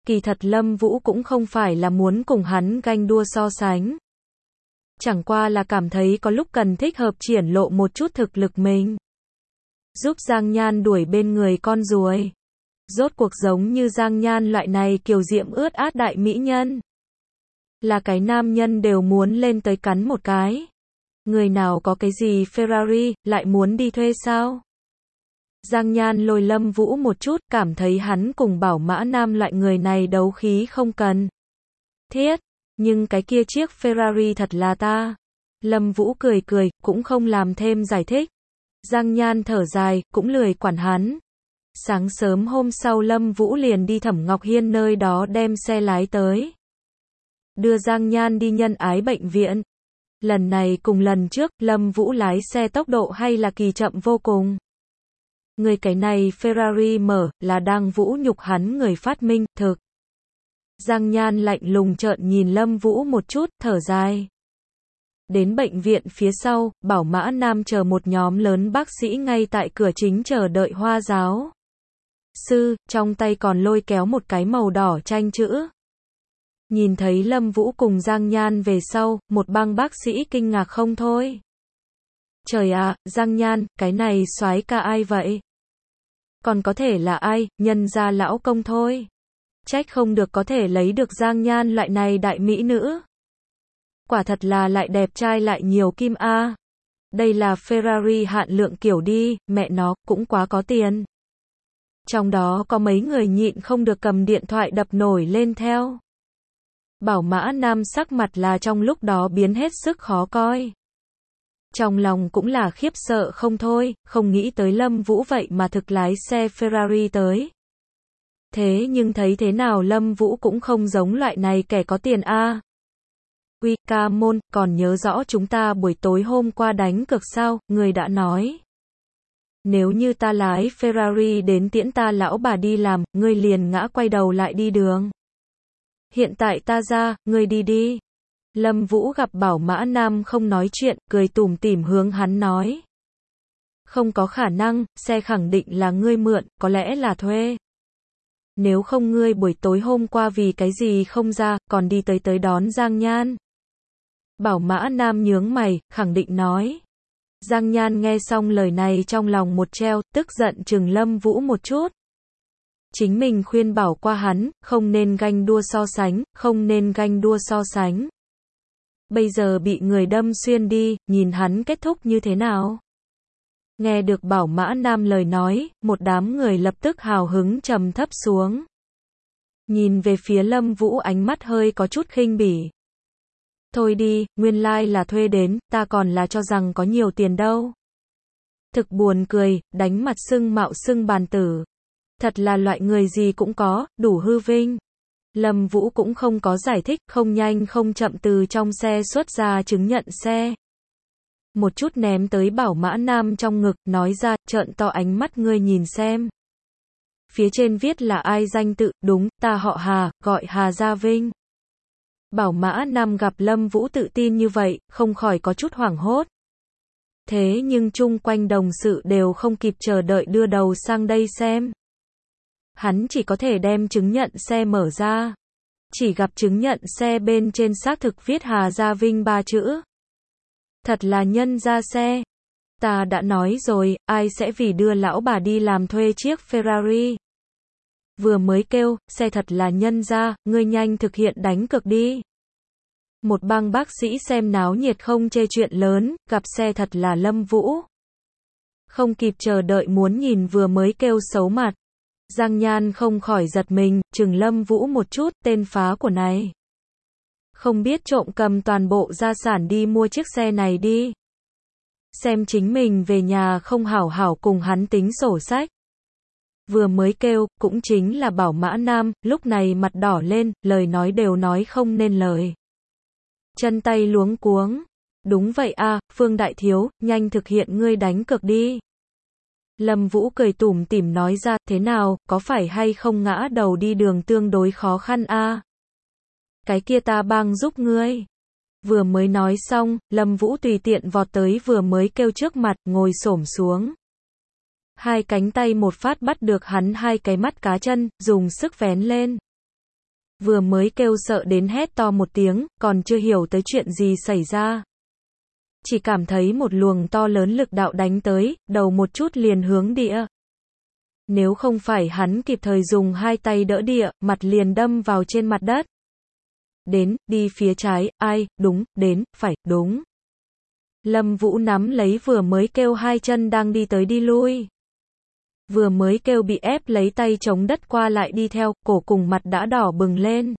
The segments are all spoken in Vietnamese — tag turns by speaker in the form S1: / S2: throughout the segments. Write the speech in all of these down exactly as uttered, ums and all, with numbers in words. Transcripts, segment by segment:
S1: Kỳ thật Lâm Vũ cũng không phải là muốn cùng hắn ganh đua so sánh. Chẳng qua là cảm thấy có lúc cần thích hợp triển lộ một chút thực lực mình. Giúp Giang Nhan đuổi bên người con ruồi. Rốt cuộc giống như Giang Nhan loại này kiều diễm ướt át đại mỹ nhân. Là cái nam nhân đều muốn lên tới cắn một cái. Người nào có cái gì Ferrari, lại muốn đi thuê sao? Giang Nhan lôi Lâm Vũ một chút, cảm thấy hắn cùng Bảo Mã Nam loại người này đấu khí không cần thiết, nhưng cái kia chiếc Ferrari thật là ta. Lâm Vũ cười cười, cũng không làm thêm giải thích. Giang Nhan thở dài, cũng lười quản hắn. Sáng sớm hôm sau Lâm Vũ liền đi Thẩm Ngọc Hiên nơi đó đem xe lái tới. Đưa Giang Nhan đi nhân ái bệnh viện. Lần này cùng lần trước, Lâm Vũ lái xe tốc độ hay là kỳ chậm vô cùng. Người cái này Ferrari mở, là đang vũ nhục hắn người phát minh, thực. Giang Nhan lạnh lùng trợn nhìn Lâm Vũ một chút, thở dài. Đến bệnh viện phía sau, Bảo Mã Nam chờ một nhóm lớn bác sĩ ngay tại cửa chính chờ đợi Hoa giáo sư, trong tay còn lôi kéo một cái màu đỏ tranh chữ. Nhìn thấy Lâm Vũ cùng Giang Nhan về sau, một bang bác sĩ kinh ngạc không thôi. Trời ạ, Giang Nhan, cái này soái ca ai vậy? Còn có thể là ai, nhân gia lão công thôi. Trách không được có thể lấy được Giang Nhan loại này đại mỹ nữ. Quả thật là lại đẹp trai lại nhiều kim a. Đây là Ferrari hạn lượng kiểu đi, mẹ nó, cũng quá có tiền. Trong đó có mấy người nhịn không được cầm điện thoại đập nổi lên theo. Bảo Mã Nam sắc mặt là trong lúc đó biến hết sức khó coi. Trong lòng cũng là khiếp sợ không thôi, không nghĩ tới Lâm Vũ vậy mà thực lái xe Ferrari tới. Thế nhưng thấy thế nào Lâm Vũ cũng không giống loại này kẻ có tiền a. Uy, ca môn, còn nhớ rõ chúng ta buổi tối hôm qua đánh cược sao, người đã nói. Nếu như ta lái Ferrari đến tiễn ta lão bà đi làm, ngươi liền ngã quay đầu lại đi đường. Hiện tại ta ra, ngươi đi đi. Lâm Vũ gặp Bảo Mã Nam không nói chuyện, cười tủm tỉm hướng hắn nói. Không có khả năng, xe khẳng định là ngươi mượn, có lẽ là thuê. Nếu không ngươi buổi tối hôm qua vì cái gì không ra, còn đi tới tới đón Giang Nhan. Bảo Mã Nam nhướng mày, khẳng định nói. Giang Nhan nghe xong lời này trong lòng một treo, tức giận chừng Lâm Vũ một chút. Chính mình khuyên bảo qua hắn, không nên ganh đua so sánh, không nên ganh đua so sánh. Bây giờ bị người đâm xuyên đi, nhìn hắn kết thúc như thế nào? Nghe được Bảo Mã Nam lời nói, một đám người lập tức hào hứng trầm thấp xuống. Nhìn về phía Lâm Vũ ánh mắt hơi có chút khinh bỉ. Thôi đi, nguyên lai là thuê đến, ta còn là cho rằng có nhiều tiền đâu. Thực buồn cười, đánh mặt sưng mạo sưng bàn tử. Thật là loại người gì cũng có, đủ hư vinh. Lâm Vũ cũng không có giải thích, không nhanh không chậm từ trong xe xuất ra chứng nhận xe. Một chút ném tới Bảo Mã Nam trong ngực, nói ra, trợn to ánh mắt ngươi nhìn xem. Phía trên viết là ai danh tự, đúng, ta họ Hà, gọi Hà Gia Vinh. Bảo Mã Nam gặp Lâm Vũ tự tin như vậy, không khỏi có chút hoảng hốt. Thế nhưng chung quanh đồng sự đều không kịp chờ đợi đưa đầu sang đây xem. Hắn chỉ có thể đem chứng nhận xe mở ra. Chỉ gặp chứng nhận xe bên trên xác thực viết Hà Gia Vinh ba chữ. Thật là nhân gia xe. Ta đã nói rồi, ai sẽ vì đưa lão bà đi làm thuê chiếc Ferrari. Vừa mới kêu, xe thật là nhân gia, ngươi nhanh thực hiện đánh cược đi. Một bang bác sĩ xem náo nhiệt không chê chuyện lớn, gặp xe thật là Lâm Vũ. Không kịp chờ đợi muốn nhìn vừa mới kêu xấu mặt. Giang Nhan không khỏi giật mình, chừng Lâm Vũ một chút, tên phá của này. Không biết trộm cầm toàn bộ gia sản đi mua chiếc xe này đi. Xem chính mình về nhà không hảo hảo cùng hắn tính sổ sách. Vừa mới kêu, cũng chính là Bảo Mã Nam, lúc này mặt đỏ lên, lời nói đều nói không nên lời. Chân tay luống cuống. Đúng vậy a, Phương Đại Thiếu, nhanh thực hiện ngươi đánh cược đi. Lâm Vũ cười tủm tỉm nói ra, thế nào, có phải hay không ngã đầu đi đường tương đối khó khăn a? Cái kia ta bang giúp ngươi. Vừa mới nói xong, Lâm Vũ tùy tiện vọt tới vừa mới kêu trước mặt, ngồi xổm xuống. Hai cánh tay một phát bắt được hắn hai cái mắt cá chân, dùng sức vén lên. Vừa mới kêu sợ đến hét to một tiếng, còn chưa hiểu tới chuyện gì xảy ra. Chỉ cảm thấy một luồng to lớn lực đạo đánh tới, đầu một chút liền hướng địa. Nếu không phải hắn kịp thời dùng hai tay đỡ địa, mặt liền đâm vào trên mặt đất. Đến, đi phía trái, ai, đúng, đến, phải, đúng. Lâm Vũ nắm lấy vừa mới kêu hai chân đang đi tới đi lui. Vừa mới kêu bị ép lấy tay chống đất qua lại đi theo, cổ cùng mặt đã đỏ bừng lên.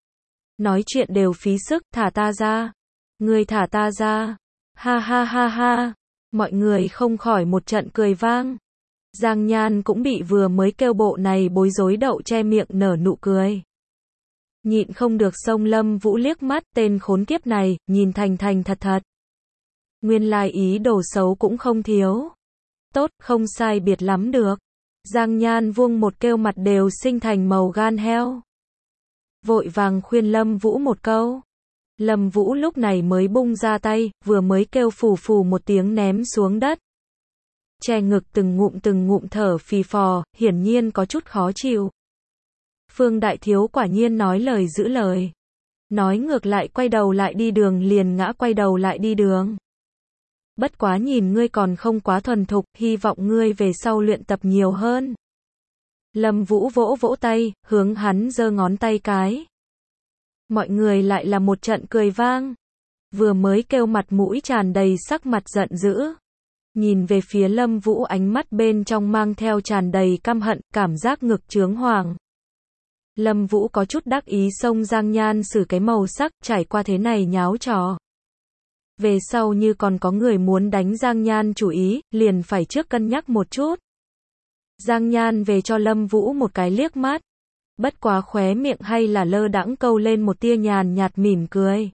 S1: Nói chuyện đều phí sức, thả ta ra. Ngươi thả ta ra. Ha ha ha ha. Mọi người không khỏi một trận cười vang. Giang Nhan cũng bị vừa mới kêu bộ này bối rối đậu che miệng nở nụ cười. Nhịn không được xông Lâm Vũ liếc mắt, tên khốn kiếp này, nhìn thành thành thật thật. Nguyên lai ý đồ xấu cũng không thiếu. Tốt, không sai biệt lắm được. Giang Nhan vuông một kêu mặt đều sinh thành màu gan heo. Vội vàng khuyên Lâm Vũ một câu. Lâm Vũ lúc này mới bung ra tay, vừa mới kêu phù phù một tiếng ném xuống đất. Che ngực từng ngụm từng ngụm thở phì phò, hiển nhiên có chút khó chịu. Phương Đại Thiếu quả nhiên nói lời giữ lời. Nói ngược lại quay đầu lại đi đường liền ngã quay đầu lại đi đường. Bất quá nhìn ngươi còn không quá thuần thục, hy vọng ngươi về sau luyện tập nhiều hơn. Lâm Vũ vỗ vỗ tay, hướng hắn giơ ngón tay cái. Mọi người lại là một trận cười vang. Vừa mới kêu mặt mũi tràn đầy sắc mặt giận dữ. Nhìn về phía Lâm Vũ ánh mắt bên trong mang theo tràn đầy căm hận, cảm giác ngực chướng hoàng. Lâm Vũ có chút đắc ý xông Giang Nhan xử cái màu sắc, trải qua thế này nháo trò. Về sau như còn có người muốn đánh Giang Nhan chủ ý, liền phải trước cân nhắc một chút. Giang Nhan về cho Lâm Vũ một cái liếc mắt. Bất quá khóe miệng hay là lơ đãng câu lên một tia nhàn nhạt mỉm cười.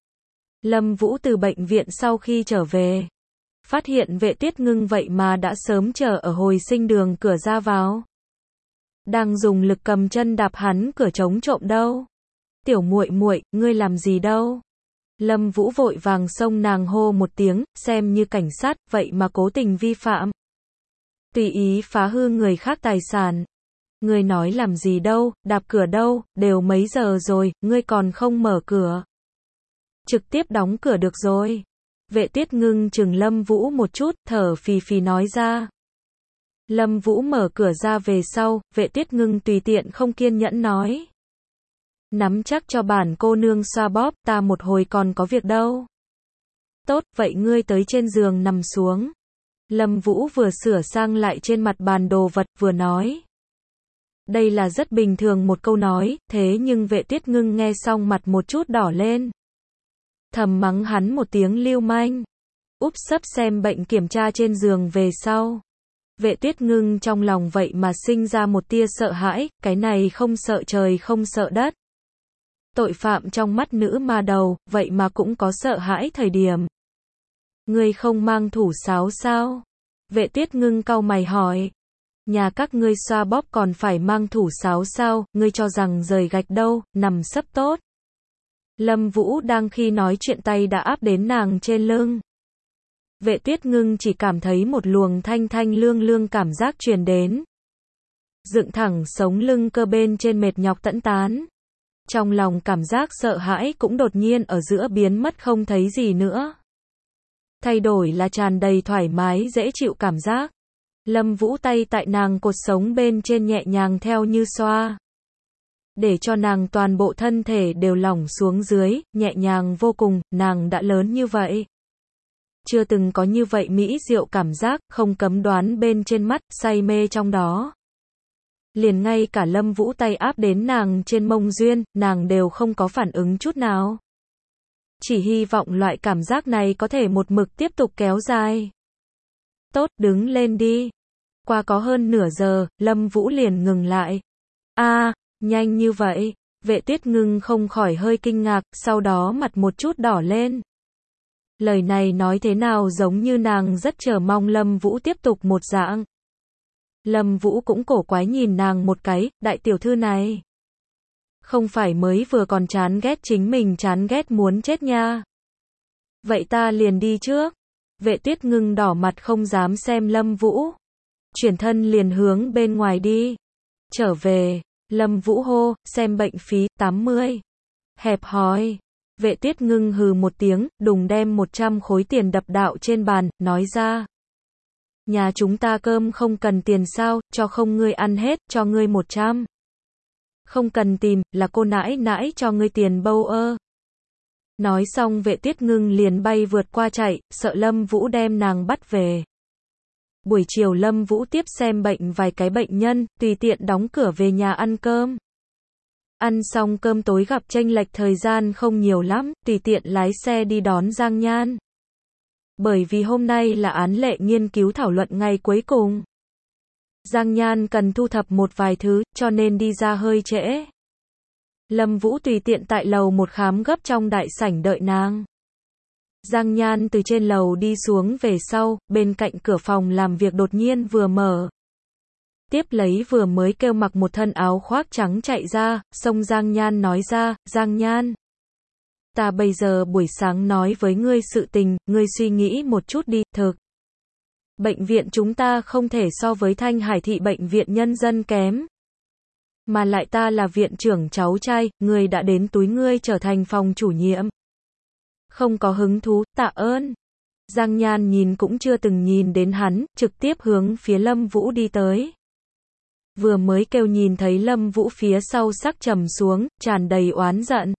S1: Lâm Vũ từ bệnh viện sau khi trở về. Phát hiện Vệ Tiết Ngưng vậy mà đã sớm chờ ở hồi sinh đường cửa ra vào. Đang dùng lực cầm chân đạp hắn cửa chống trộm đâu. Tiểu muội muội, ngươi làm gì đâu? Lâm Vũ vội vàng xông nàng hô một tiếng, xem như cảnh sát, vậy mà cố tình vi phạm. Tùy ý phá hư người khác tài sản. Ngươi nói làm gì đâu, đạp cửa đâu, đều mấy giờ rồi, ngươi còn không mở cửa. Trực tiếp đóng cửa được rồi. Vệ Tiết Ngưng chừng Lâm Vũ một chút, thở phì phì nói ra. Lâm Vũ mở cửa ra về sau, Vệ Tiết Ngưng tùy tiện không kiên nhẫn nói. Nắm chắc cho bản cô nương xoa bóp, ta một hồi còn có việc đâu. Tốt, vậy ngươi tới trên giường nằm xuống. Lâm Vũ vừa sửa sang lại trên mặt bàn đồ vật vừa nói. Đây là rất bình thường một câu nói, thế nhưng Vệ Tiết Ngưng nghe xong mặt một chút đỏ lên. Thầm mắng hắn một tiếng lưu manh. Úp sấp xem bệnh kiểm tra trên giường về sau. Vệ Tiết Ngưng trong lòng vậy mà sinh ra một tia sợ hãi, cái này không sợ trời không sợ đất. Tội phạm trong mắt nữ ma đầu, vậy mà cũng có sợ hãi thời điểm. Ngươi không mang thủ sáo sao? Vệ Tiết Ngưng cau mày hỏi. Nhà các ngươi xoa bóp còn phải mang thủ sáo sao, ngươi cho rằng rời gạch đâu, nằm sấp tốt. Lâm Vũ đang khi nói chuyện tay đã áp đến nàng trên lưng. Vệ Tiết Ngưng chỉ cảm thấy một luồng thanh thanh lương lương cảm giác truyền đến. Dựng thẳng sống lưng cơ bên trên mệt nhọc tẫn tán. Trong lòng cảm giác sợ hãi cũng đột nhiên ở giữa biến mất không thấy gì nữa. Thay đổi là tràn đầy thoải mái dễ chịu cảm giác. Lâm Vũ tay tại nàng cột sống bên trên nhẹ nhàng theo như xoa. Để cho nàng toàn bộ thân thể đều lỏng xuống dưới, nhẹ nhàng vô cùng, nàng đã lớn như vậy. Chưa từng có như vậy mỹ diệu cảm giác, không cấm đoán bên trên mắt, say mê trong đó. Liền ngay cả Lâm Vũ tay áp đến nàng trên mông duyên, nàng đều không có phản ứng chút nào. Chỉ hy vọng loại cảm giác này có thể một mực tiếp tục kéo dài. Tốt, đứng lên đi. Qua có hơn nửa giờ, Lâm Vũ liền ngừng lại. A, à, nhanh như vậy. Vệ Tiết Ngưng không khỏi hơi kinh ngạc, sau đó mặt một chút đỏ lên. Lời này nói thế nào giống như nàng rất chờ mong Lâm Vũ tiếp tục một dạng. Lâm Vũ cũng cổ quái nhìn nàng một cái, đại tiểu thư này. Không phải mới vừa còn chán ghét chính mình chán ghét muốn chết nha. Vậy ta liền đi trước. Vệ Tiết Ngưng đỏ mặt không dám xem Lâm Vũ. Chuyển thân liền hướng bên ngoài đi. Trở về. Lâm Vũ hô, xem bệnh phí, tám mươi. Hẹp hòi. Vệ Tuyết Ngưng hừ một tiếng, đùng đem một trăm khối tiền đập đạo trên bàn, nói ra. Nhà chúng ta cơm không cần tiền sao, cho không ngươi ăn hết, cho ngươi một trăm. Không cần tìm, là cô nãi nãi cho ngươi tiền bâu ơ. Nói xong Vệ Tuyết Ngưng liền bay vượt qua chạy, sợ Lâm Vũ đem nàng bắt về. Buổi chiều Lâm Vũ tiếp xem bệnh vài cái bệnh nhân, tùy tiện đóng cửa về nhà ăn cơm. Ăn xong cơm tối gặp chênh lệch thời gian không nhiều lắm, tùy tiện lái xe đi đón Giang Nhan. Bởi vì hôm nay là án lệ nghiên cứu thảo luận ngày cuối cùng. Giang Nhan cần thu thập một vài thứ, cho nên đi ra hơi trễ. Lâm Vũ tùy tiện tại lầu một khám gấp trong đại sảnh đợi nàng. Giang Nhan từ trên lầu đi xuống về sau, bên cạnh cửa phòng làm việc đột nhiên vừa mở. Tiếp lấy vừa mới kêu mặc một thân áo khoác trắng chạy ra, xông Giang Nhan nói ra, Giang Nhan. Ta bây giờ buổi sáng nói với ngươi sự tình, ngươi suy nghĩ một chút đi, thực. Bệnh viện chúng ta không thể so với Thanh Hải thị bệnh viện nhân dân kém. Mà lại ta là viện trưởng cháu trai, ngươi đã đến túi ngươi trở thành phòng chủ nhiệm. Không có hứng thú, tạ ơn. Giang Nhan nhìn cũng chưa từng nhìn đến hắn, trực tiếp hướng phía Lâm Vũ đi tới. Vừa mới kêu nhìn thấy Lâm Vũ phía sau sắc trầm xuống, tràn đầy oán giận.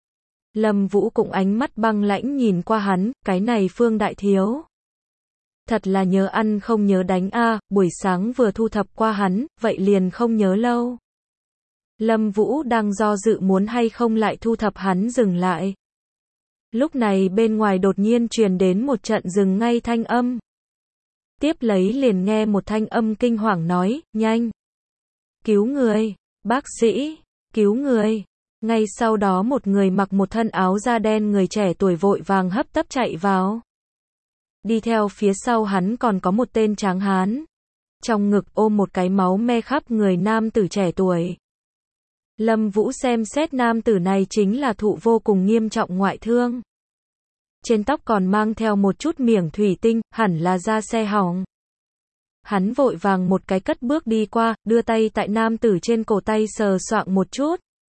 S1: Lâm Vũ cũng ánh mắt băng lãnh nhìn qua hắn, cái này Phương đại thiếu. Thật là nhớ ăn không nhớ đánh a, buổi sáng vừa thu thập qua hắn, vậy liền không nhớ lâu. Lâm Vũ đang do dự muốn hay không lại thu thập hắn dừng lại. Lúc này bên ngoài đột nhiên truyền đến một trận dừng ngay thanh âm. Tiếp lấy liền nghe một thanh âm kinh hoàng nói, nhanh. Cứu người, bác sĩ, cứu người. Ngay sau đó một người mặc một thân áo da đen người trẻ tuổi vội vàng hấp tấp chạy vào. Đi theo phía sau hắn còn có một tên tráng hán. Trong ngực ôm một cái máu me khắp người nam tử trẻ tuổi. Lâm Vũ xem xét nam tử này chính là thụ vô cùng nghiêm trọng ngoại thương. Trên tóc còn mang theo một chút miểng thủy tinh, hẳn là da xe hỏng. Hắn vội vàng một cái cất bước đi qua, đưa tay tại nam tử trên cổ tay sờ soạng một chút.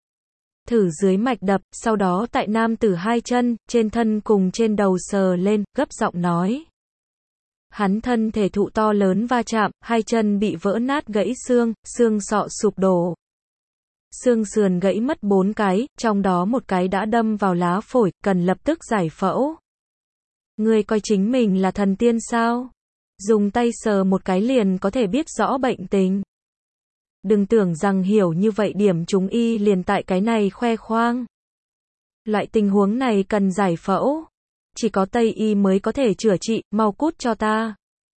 S1: Thử dưới mạch đập, sau đó tại nam tử hai chân, trên thân cùng trên đầu sờ lên, gấp giọng nói. Hắn thân thể thụ to lớn va chạm, hai chân bị vỡ nát gãy xương, xương sọ sụp đổ. Xương sườn gãy mất bốn cái, trong đó một cái đã đâm vào lá phổi, cần lập tức giải phẫu. Ngươi coi chính mình là thần tiên sao? Dùng tay sờ một cái liền có thể biết rõ bệnh tình. Đừng tưởng rằng hiểu như vậy điểm chúng y liền tại cái này khoe khoang. Loại tình huống này cần giải phẫu. Chỉ có Tây y mới có thể chữa trị, mau cút cho ta.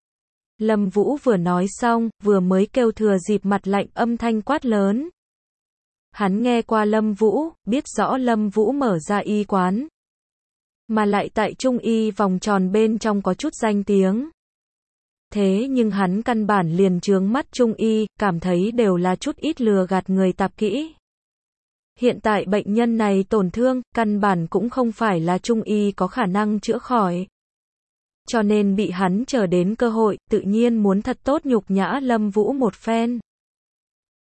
S1: Lâm Vũ vừa nói xong, vừa mới kêu thừa dịp mặt lạnh âm thanh quát lớn. Hắn nghe qua Lâm Vũ, biết rõ Lâm Vũ mở ra y quán. Mà lại tại trung y vòng tròn bên trong có chút danh tiếng. Thế nhưng hắn căn bản liền chướng mắt trung y, cảm thấy đều là chút ít lừa gạt người tạp kỹ. Hiện tại bệnh nhân này tổn thương, căn bản cũng không phải là trung y có khả năng chữa khỏi. Cho nên bị hắn chờ đến cơ hội, tự nhiên muốn thật tốt nhục nhã Lâm Vũ một phen.